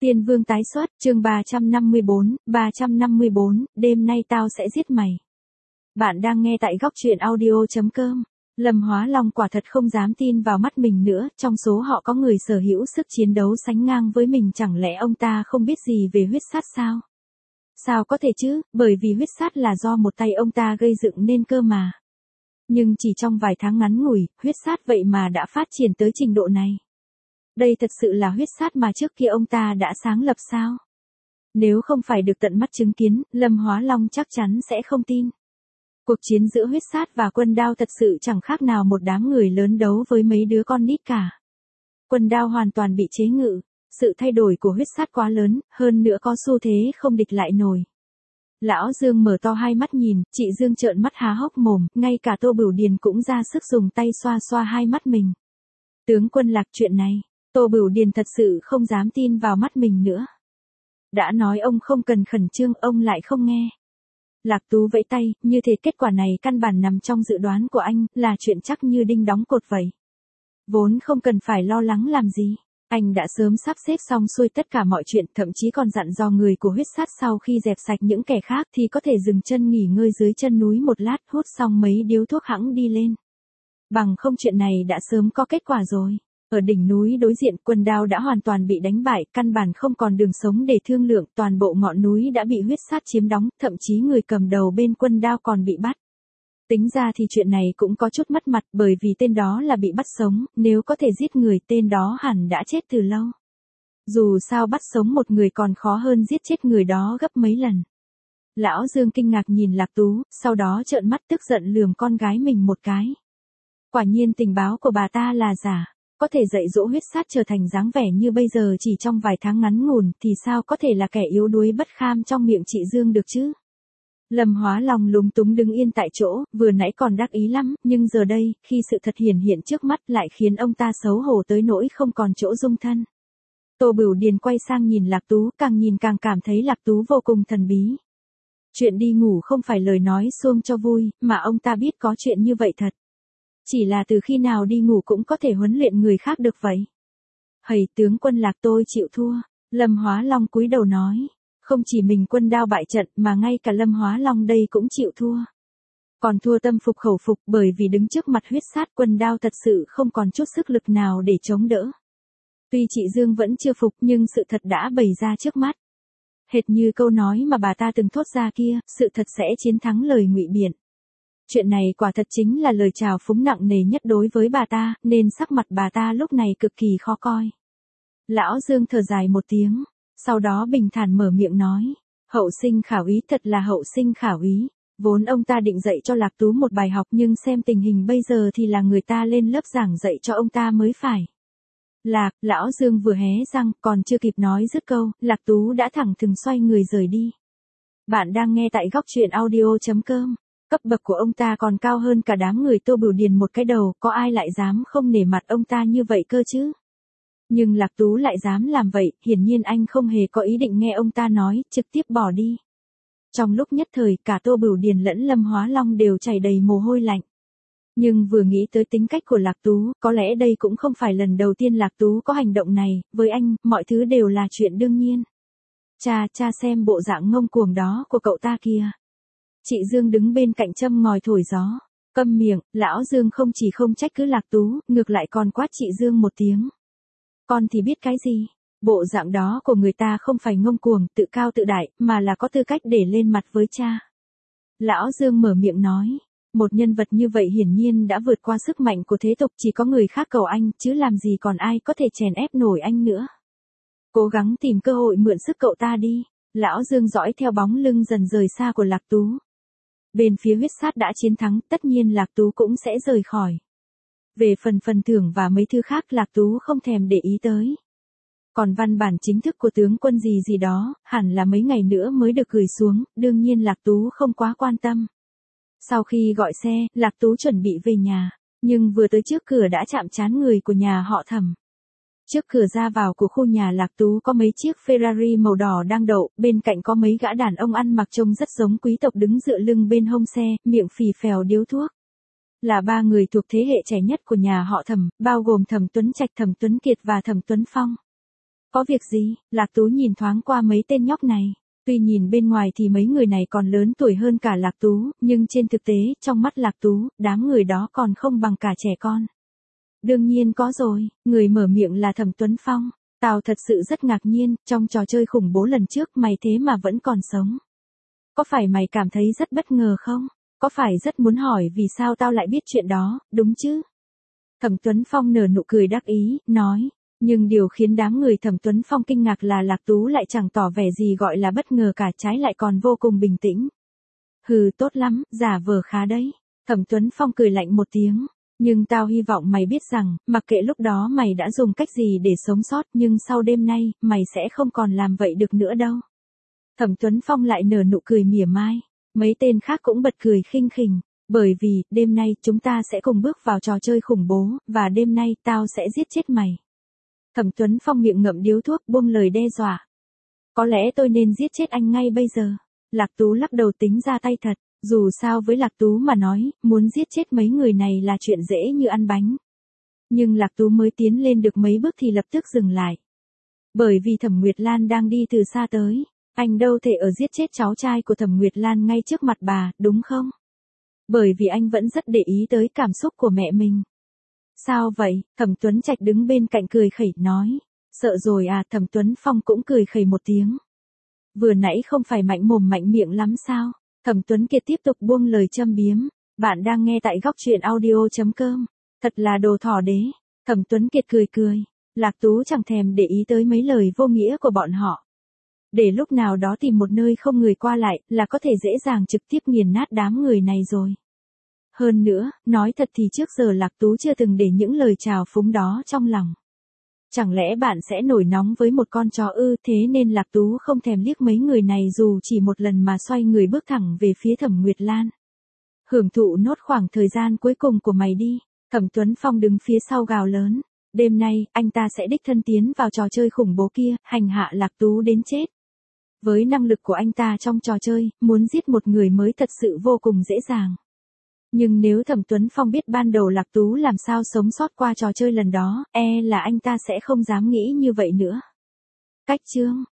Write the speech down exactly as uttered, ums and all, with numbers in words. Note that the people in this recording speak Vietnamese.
Tiên Vương tái xuất, chương ba trăm năm mươi bốn, ba trăm năm mươi bốn, đêm nay tao sẽ giết mày. Bạn đang nghe tại góc truyện audio chấm com. Lâm Hóa Long quả thật không dám tin vào mắt mình nữa, trong số họ có người sở hữu sức chiến đấu sánh ngang với mình, chẳng lẽ ông ta không biết gì về huyết sát sao? Sao có thể chứ, bởi vì huyết sát là do một tay ông ta gây dựng nên cơ mà. Nhưng chỉ trong vài tháng ngắn ngủi, huyết sát vậy mà đã phát triển tới trình độ này. Đây thật sự là huyết sát mà trước kia ông ta đã sáng lập sao? Nếu không phải được tận mắt chứng kiến, Lâm Hóa Long chắc chắn sẽ không tin. Cuộc chiến giữa huyết sát và Quân Đao thật sự chẳng khác nào một đám người lớn đấu với mấy đứa con nít cả. Quân Đao hoàn toàn bị chế ngự, sự thay đổi của huyết sát quá lớn, hơn nữa có xu thế không địch lại nổi. Lão Dương mở to hai mắt nhìn, chị Dương trợn mắt há hốc mồm, ngay cả Tô Bửu Điền cũng ra sức dùng tay xoa xoa hai mắt mình. Tướng quân Lạc, chuyện này, Tô Bửu Điền thật sự không dám tin vào mắt mình nữa. Đã nói ông không cần khẩn trương, ông lại không nghe. Lạc Tú vẫy tay, như thế kết quả này căn bản nằm trong dự đoán của anh, là chuyện chắc như đinh đóng cột vậy. Vốn không cần phải lo lắng làm gì. Anh đã sớm sắp xếp xong xuôi tất cả mọi chuyện, thậm chí còn dặn dò người của huyết sát sau khi dẹp sạch những kẻ khác thì có thể dừng chân nghỉ ngơi dưới chân núi một lát, hút xong mấy điếu thuốc hẵng đi lên. Bằng không chuyện này đã sớm có kết quả rồi. Ở đỉnh núi đối diện, Quân Đao đã hoàn toàn bị đánh bại, căn bản không còn đường sống để thương lượng, toàn bộ ngọn núi đã bị huyết sát chiếm đóng, thậm chí người cầm đầu bên Quân Đao còn bị bắt. Tính ra thì chuyện này cũng có chút mất mặt, bởi vì tên đó là bị bắt sống, nếu có thể giết người tên đó hẳn đã chết từ lâu. Dù sao bắt sống một người còn khó hơn giết chết người đó gấp mấy lần. Lão Dương kinh ngạc nhìn Lạc Tú, sau đó trợn mắt tức giận lườm con gái mình một cái. Quả nhiên tình báo của bà ta là giả. Có thể dạy dỗ huyết sát trở thành dáng vẻ như bây giờ chỉ trong vài tháng ngắn ngủn thì sao có thể là kẻ yếu đuối bất kham trong miệng chị Dương được chứ? Lâm Hóa Long lúng túng đứng yên tại chỗ, vừa nãy còn đắc ý lắm, nhưng giờ đây, khi sự thật hiển hiện trước mắt lại khiến ông ta xấu hổ tới nỗi không còn chỗ dung thân. Tô Bửu Điền quay sang nhìn Lạc Tú, càng nhìn càng cảm thấy Lạc Tú vô cùng thần bí. Chuyện đi ngủ không phải lời nói suông cho vui, mà ông ta biết có chuyện như vậy thật. Chỉ là từ khi nào đi ngủ cũng có thể huấn luyện người khác được vậy. Hầy tướng quân Lạc, tôi chịu thua. Lâm Hóa Long cúi đầu nói. Không chỉ mình Quân Đao bại trận mà ngay cả Lâm Hóa Long đây cũng chịu thua. Còn thua tâm phục khẩu phục, bởi vì đứng trước mặt huyết sát Quân Đao thật sự không còn chút sức lực nào để chống đỡ. Tuy chị Dương vẫn chưa phục nhưng sự thật đã bày ra trước mắt. Hệt như câu nói mà bà ta từng thốt ra kia, sự thật sẽ chiến thắng lời ngụy biện. Chuyện này quả thật chính là lời chào phúng nặng nề nhất đối với bà ta, nên sắc mặt bà ta lúc này cực kỳ khó coi. Lão Dương thở dài một tiếng, sau đó bình thản mở miệng nói, hậu sinh khảo ý, thật là hậu sinh khảo ý. Vốn ông ta định dạy cho Lạc Tú một bài học nhưng xem tình hình bây giờ thì là người ta lên lớp giảng dạy cho ông ta mới phải. Lạc, lão Dương vừa hé răng, còn chưa kịp nói dứt câu, Lạc Tú đã thẳng thừng xoay người rời đi. Bạn đang nghe tại góc truyện audio chấm com. Cấp bậc của ông ta còn cao hơn cả đám người Tô Bửu Điền một cái đầu, có ai lại dám không nể mặt ông ta như vậy cơ chứ? Nhưng Lạc Tú lại dám làm vậy, hiển nhiên anh không hề có ý định nghe ông ta nói, trực tiếp bỏ đi. Trong lúc nhất thời, cả Tô Bửu Điền lẫn Lâm Hóa Long đều chảy đầy mồ hôi lạnh. Nhưng vừa nghĩ tới tính cách của Lạc Tú, có lẽ đây cũng không phải lần đầu tiên Lạc Tú có hành động này, với anh, mọi thứ đều là chuyện đương nhiên. Cha, cha xem bộ dạng ngông cuồng đó của cậu ta kìa. Chị Dương đứng bên cạnh châm ngòi thổi gió. Câm miệng, lão Dương không chỉ không trách cứ Lạc Tú, ngược lại còn quát chị Dương một tiếng. Con thì biết cái gì? Bộ dạng đó của người ta không phải ngông cuồng, tự cao tự đại, mà là có tư cách để lên mặt với cha. Lão Dương mở miệng nói. Một nhân vật như vậy hiển nhiên đã vượt qua sức mạnh của thế tục, chỉ có người khác cầu anh, chứ làm gì còn ai có thể chèn ép nổi anh nữa. Cố gắng tìm cơ hội mượn sức cậu ta đi. Lão Dương dõi theo bóng lưng dần rời xa của Lạc Tú. Bên phía huyết sát đã chiến thắng, tất nhiên Lạc Tú cũng sẽ rời khỏi. Về phần phần thưởng và mấy thứ khác Lạc Tú không thèm để ý tới. Còn văn bản chính thức của tướng quân gì gì đó, hẳn là mấy ngày nữa mới được gửi xuống, đương nhiên Lạc Tú không quá quan tâm. Sau khi gọi xe, Lạc Tú chuẩn bị về nhà, nhưng vừa tới trước cửa đã chạm trán người của nhà họ Thẩm. Trước cửa ra vào của khu nhà Lạc Tú có mấy chiếc Ferrari màu đỏ đang đậu, bên cạnh có mấy gã đàn ông ăn mặc trông rất giống quý tộc đứng dựa lưng bên hông xe, miệng phì phèo điếu thuốc. Là ba người thuộc thế hệ trẻ nhất của nhà họ Thẩm, bao gồm Thẩm Tuấn Trạch, Thẩm Tuấn Kiệt và Thẩm Tuấn Phong. Có việc gì? Lạc Tú nhìn thoáng qua mấy tên nhóc này. Tuy nhìn bên ngoài thì mấy người này còn lớn tuổi hơn cả Lạc Tú, nhưng trên thực tế, trong mắt Lạc Tú, đám người đó còn không bằng cả trẻ con. Đương nhiên có rồi, người mở miệng là Thẩm Tuấn Phong. Tao thật sự rất ngạc nhiên, trong trò chơi khủng bố lần trước mày thế mà vẫn còn sống. Có phải mày cảm thấy rất bất ngờ không? Có phải rất muốn hỏi vì sao tao lại biết chuyện đó, đúng chứ? Thẩm Tuấn Phong nở nụ cười đắc ý, nói. Nhưng điều khiến đám người Thẩm Tuấn Phong kinh ngạc là Lạc Tú lại chẳng tỏ vẻ gì gọi là bất ngờ cả, trái lại còn vô cùng bình tĩnh. Hừ, tốt lắm, giả vờ khá đấy. Thẩm Tuấn Phong cười lạnh một tiếng. Nhưng tao hy vọng mày biết rằng, mặc kệ lúc đó mày đã dùng cách gì để sống sót, nhưng sau đêm nay, mày sẽ không còn làm vậy được nữa đâu. Thẩm Tuấn Phong lại nở nụ cười mỉa mai. Mấy tên khác cũng bật cười khinh khỉnh. Bởi vì, đêm nay, chúng ta sẽ cùng bước vào trò chơi khủng bố, và đêm nay, tao sẽ giết chết mày. Thẩm Tuấn Phong miệng ngậm điếu thuốc buông lời đe dọa. Có lẽ tôi nên giết chết anh ngay bây giờ. Lạc Tú lắc đầu tính ra tay thật. Dù sao với Lạc Tú mà nói, muốn giết chết mấy người này là chuyện dễ như ăn bánh. Nhưng Lạc Tú mới tiến lên được mấy bước thì lập tức dừng lại. Bởi vì Thẩm Nguyệt Lan đang đi từ xa tới. Anh đâu thể ở giết chết cháu trai của Thẩm Nguyệt Lan ngay trước mặt bà, đúng không? Bởi vì anh vẫn rất để ý tới cảm xúc của mẹ mình. Sao vậy? Thẩm Tuấn Trạch đứng bên cạnh cười khẩy nói. Sợ rồi à? Thẩm Tuấn Phong cũng cười khẩy một tiếng. Vừa nãy không phải mạnh mồm mạnh miệng lắm sao? Thẩm Tuấn Kiệt tiếp tục buông lời châm biếm. Bạn đang nghe tại góc truyện audio chấm com. Thật là đồ thỏ đế. Thẩm Tuấn Kiệt cười cười. Lạc Tú chẳng thèm để ý tới mấy lời vô nghĩa của bọn họ. Để lúc nào đó tìm một nơi không người qua lại là có thể dễ dàng trực tiếp nghiền nát đám người này rồi. Hơn nữa, nói thật thì trước giờ Lạc Tú chưa từng để những lời trào phúng đó trong lòng. Chẳng lẽ bạn sẽ nổi nóng với một con chó ư? Thế nên Lạc Tú không thèm liếc mấy người này dù chỉ một lần mà xoay người bước thẳng về phía Thẩm Nguyệt Lan. Hưởng thụ nốt khoảng thời gian cuối cùng của mày đi. Thẩm Tuấn Phong đứng phía sau gào lớn. Đêm nay, anh ta sẽ đích thân tiến vào trò chơi khủng bố kia, hành hạ Lạc Tú đến chết. Với năng lực của anh ta trong trò chơi, muốn giết một người mới thật sự vô cùng dễ dàng. Nhưng nếu Thẩm Tuấn Phong biết ban đầu Lạc Tú làm sao sống sót qua trò chơi lần đó, e là anh ta sẽ không dám nghĩ như vậy nữa. Cách chương